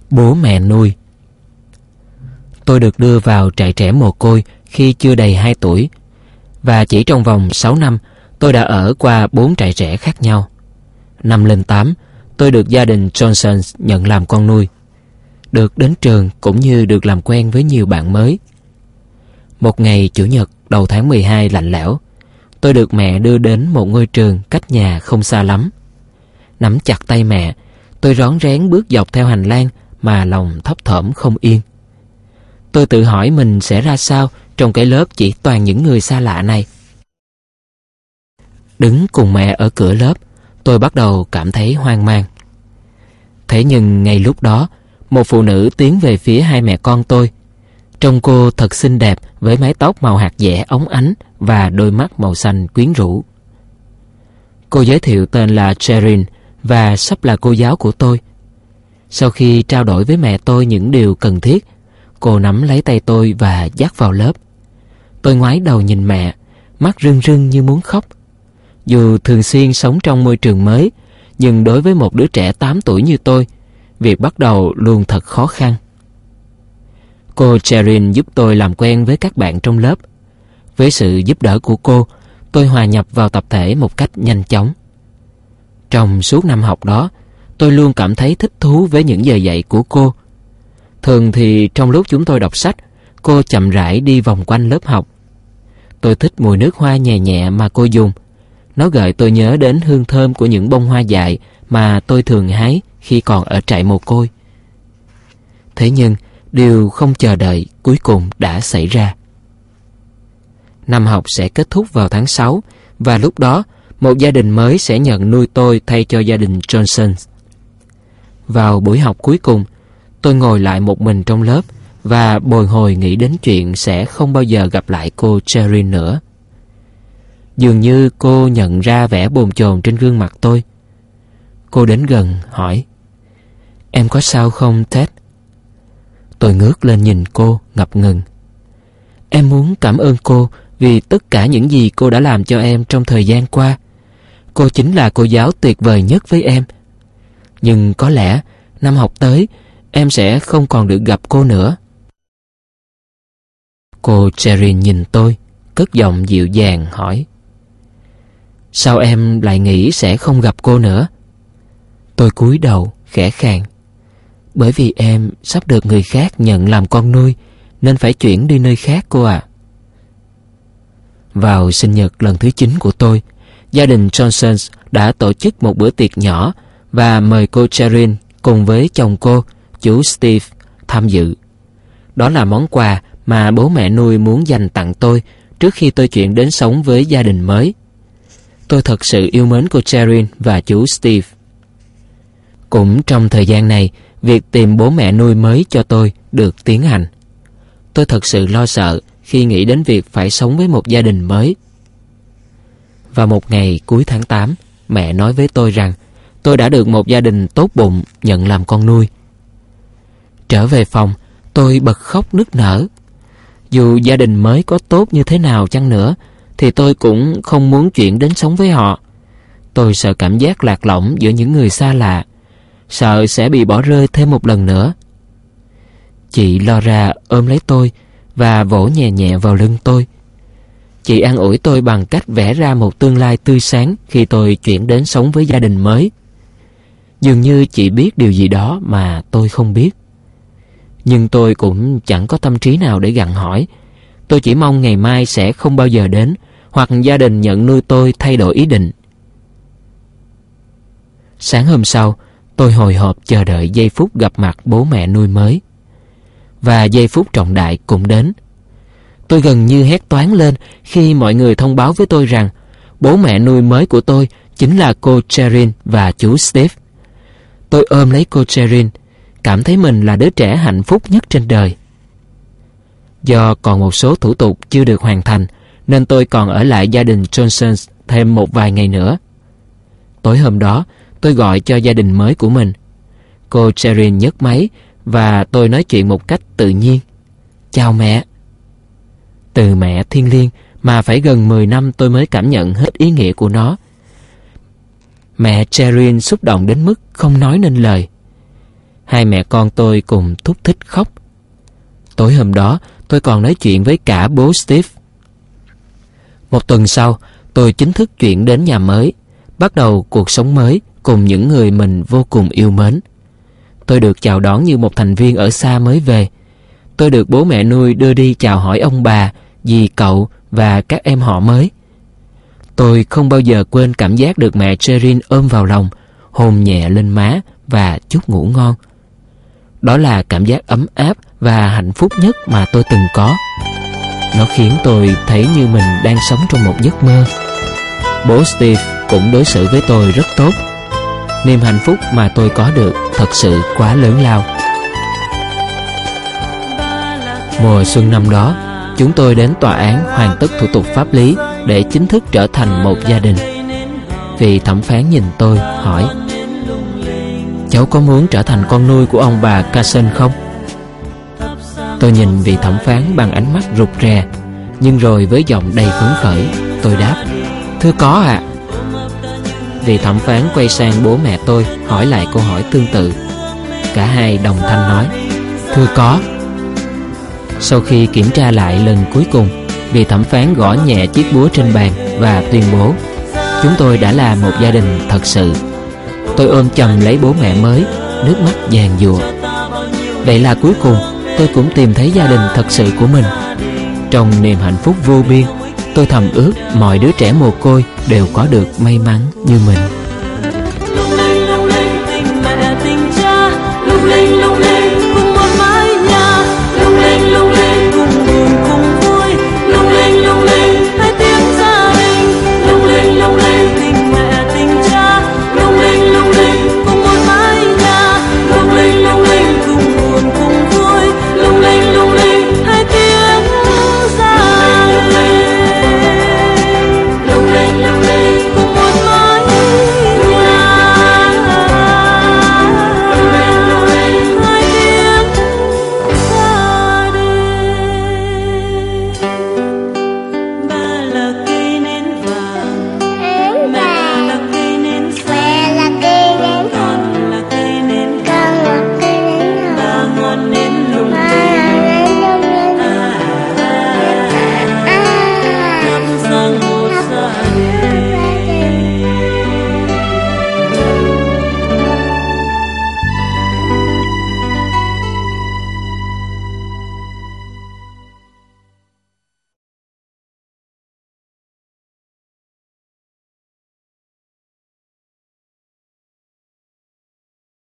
Bố mẹ nuôi. Tôi được đưa vào trại trẻ mồ côi khi chưa đầy 2 tuổi, và chỉ trong vòng 6 năm tôi đã ở qua 4 trại trẻ khác nhau. Năm lên 8, tôi được gia đình Johnson nhận làm con nuôi, được đến trường cũng như được làm quen với nhiều bạn mới. Một ngày Chủ nhật đầu tháng 12 lạnh lẽo, tôi được mẹ đưa đến một ngôi trường cách nhà không xa lắm. Nắm chặt tay mẹ, tôi rón rén bước dọc theo hành lang mà lòng thấp thỏm không yên. Tôi tự hỏi mình sẽ ra sao trong cái lớp chỉ toàn những người xa lạ này. Đứng cùng mẹ ở cửa lớp, tôi bắt đầu cảm thấy hoang mang. Thế nhưng ngay lúc đó, một phụ nữ tiến về phía hai mẹ con tôi. Trông cô thật xinh đẹp với mái tóc màu hạt dẻ óng ánh và đôi mắt màu xanh quyến rũ. Cô giới thiệu tên là Cherin và sắp là cô giáo của tôi. Sau khi trao đổi với mẹ tôi những điều cần thiết, cô nắm lấy tay tôi và dắt vào lớp. Tôi ngoái đầu nhìn mẹ, mắt rưng rưng như muốn khóc. Dù thường xuyên sống trong môi trường mới, nhưng đối với một đứa trẻ 8 tuổi như tôi, việc bắt đầu luôn thật khó khăn. Cô Cherin giúp tôi làm quen với các bạn trong lớp. Với sự giúp đỡ của cô, tôi hòa nhập vào tập thể một cách nhanh chóng. Trong suốt năm học đó, tôi luôn cảm thấy thích thú với những giờ dạy của cô. Thường thì trong lúc chúng tôi đọc sách, cô chậm rãi đi vòng quanh lớp học. Tôi thích mùi nước hoa nhẹ nhẹ mà cô dùng. Nó gợi tôi nhớ đến hương thơm của những bông hoa dại mà tôi thường hái khi còn ở trại mồ côi. Thế nhưng, điều không chờ đợi cuối cùng đã xảy ra. Năm học sẽ kết thúc vào tháng 6, và lúc đó, một gia đình mới sẽ nhận nuôi tôi thay cho gia đình Johnson. Vào buổi học cuối cùng, tôi ngồi lại một mình trong lớp và bồi hồi nghĩ đến chuyện sẽ không bao giờ gặp lại cô Cherin nữa. Dường như cô nhận ra vẻ bồn chồn trên gương mặt tôi. Cô đến gần hỏi: "Em có sao không, Ted?" Tôi ngước lên nhìn cô ngập ngừng. "Em muốn cảm ơn cô vì tất cả những gì cô đã làm cho em trong thời gian qua. Cô chính là cô giáo tuyệt vời nhất với em. Nhưng có lẽ năm học tới em sẽ không còn được gặp cô nữa." Cô Cherin nhìn tôi, cất giọng dịu dàng hỏi: "Sao em lại nghĩ sẽ không gặp cô nữa?" Tôi cúi đầu khẽ khàng: "Bởi vì em sắp được người khác nhận làm con nuôi, nên phải chuyển đi nơi khác cô ạ." Vào sinh nhật lần thứ 9 của tôi, gia đình Johnson đã tổ chức một bữa tiệc nhỏ và mời cô Cherin cùng với chồng cô, chú Steve, tham dự. Đó là món quà mà bố mẹ nuôi muốn dành tặng tôi trước khi tôi chuyển đến sống với gia đình mới. Tôi thật sự yêu mến cô Cherin và chú Steve. Cũng trong thời gian này, việc tìm bố mẹ nuôi mới cho tôi được tiến hành. Tôi thật sự lo sợ khi nghĩ đến việc phải sống với một gia đình mới. Vào một ngày cuối tháng 8, mẹ nói với tôi rằng tôi đã được một gia đình tốt bụng nhận làm con nuôi. Trở về phòng, tôi bật khóc nức nở. Dù gia đình mới có tốt như thế nào chăng nữa, thì tôi cũng không muốn chuyển đến sống với họ. Tôi sợ cảm giác lạc lõng giữa những người xa lạ, sợ sẽ bị bỏ rơi thêm một lần nữa. Chị Laura ôm lấy tôi và vỗ nhẹ nhẹ vào lưng tôi. Chị an ủi tôi bằng cách vẽ ra một tương lai tươi sáng khi tôi chuyển đến sống với gia đình mới. Dường như chị biết điều gì đó mà tôi không biết. Nhưng tôi cũng chẳng có tâm trí nào để gặng hỏi. Tôi chỉ mong ngày mai sẽ không bao giờ đến, hoặc gia đình nhận nuôi tôi thay đổi ý định. Sáng hôm sau, tôi hồi hộp chờ đợi giây phút gặp mặt bố mẹ nuôi mới. Và giây phút trọng đại cũng đến. Tôi gần như hét toáng lên khi mọi người thông báo với tôi rằng bố mẹ nuôi mới của tôi chính là cô Cherin và chú Steve. Tôi ôm lấy cô Cherin, cảm thấy mình là đứa trẻ hạnh phúc nhất trên đời. Do còn một số thủ tục chưa được hoàn thành, nên tôi còn ở lại gia đình Johnson thêm một vài ngày nữa. Tối hôm đó, tôi gọi cho gia đình mới của mình. Cô Cherin nhấc máy và tôi nói chuyện một cách tự nhiên. "Chào mẹ." Từ mẹ thiêng liêng mà phải gần 10 năm tôi mới cảm nhận hết ý nghĩa của nó. Mẹ Cherin xúc động đến mức không nói nên lời. Hai mẹ con tôi cùng thúc thích khóc. Tối hôm đó, tôi còn nói chuyện với cả bố Steve. Một tuần sau, tôi chính thức chuyển đến nhà mới, bắt đầu cuộc sống mới cùng những người mình vô cùng yêu mến. Tôi được chào đón như một thành viên ở xa mới về. Tôi được bố mẹ nuôi đưa đi chào hỏi ông bà, dì cậu và các em họ mới. Tôi không bao giờ quên cảm giác được mẹ Cheryl ôm vào lòng, hôn nhẹ lên má và chúc ngủ ngon. Đó là cảm giác ấm áp và hạnh phúc nhất mà tôi từng có. Nó khiến tôi thấy như mình đang sống trong một giấc mơ. Bố Steve cũng đối xử với tôi rất tốt. Niềm hạnh phúc mà tôi có được thật sự quá lớn lao. Mùa xuân năm đó, chúng tôi đến tòa án hoàn tất thủ tục pháp lý để chính thức trở thành một gia đình. Vị thẩm phán nhìn tôi hỏi: cháu có muốn trở thành con nuôi của ông bà Carson không? Tôi nhìn vị thẩm phán bằng ánh mắt rụt rè, nhưng rồi với giọng đầy phấn khởi, tôi đáp: thưa có ạ. Vị thẩm phán quay sang bố mẹ tôi hỏi lại câu hỏi tương tự. Cả hai đồng thanh nói: thưa có. Sau khi kiểm tra lại lần cuối cùng, vị thẩm phán gõ nhẹ chiếc búa trên bàn và tuyên bố: chúng tôi đã là một gia đình thật sự. Tôi ôm chầm lấy bố mẹ mới, nước mắt giàn giụa. Vậy là cuối cùng tôi cũng tìm thấy gia đình thật sự của mình. Trong niềm hạnh phúc vô biên, tôi thầm ước mọi đứa trẻ mồ côi đều có được may mắn như mình.